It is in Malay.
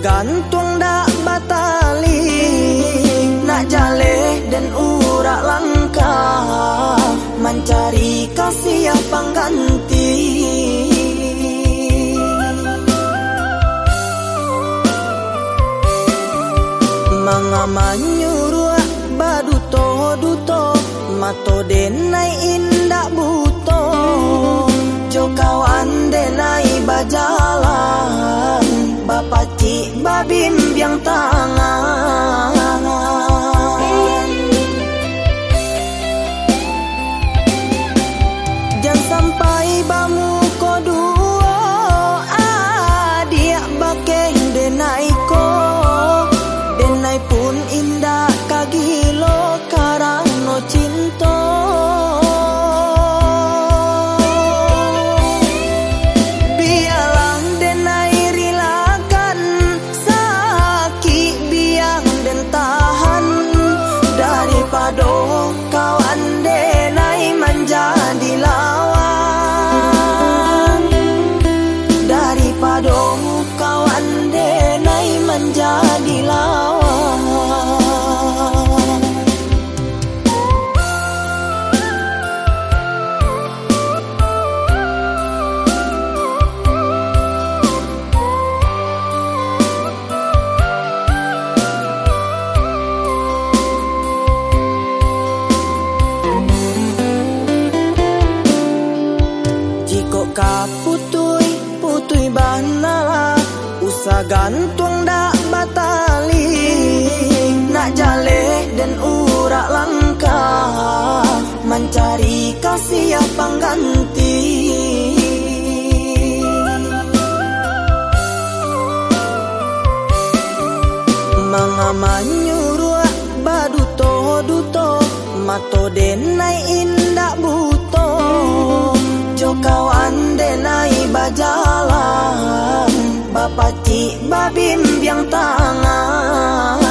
gantung dak batali, nak jaleh dan urak langkah, mencari kasih yang pengganti. Mengamanyuruak baduto-duto, mato denai indak buto, jo kawan denai bajalan, bapak cik babim yang tangan. Jangan sampai bamu kodua, adik bakeng denai ko, denai pun indah kagilo karano cinta. Biarlah denai rilakan sakit biang dan tahan, daripada kawan denai menjadi lawan, daripada kawan denai menjadi lawan. Kaputui, putui bana, usah gantung dak batali, nak jaleh dan urak langkah, mencari kasih yang pengganti. Mengamanyuruak baduto-duto, mato denai indak buto, jo kawan denai bajalan, bapak cik babim yang tangan.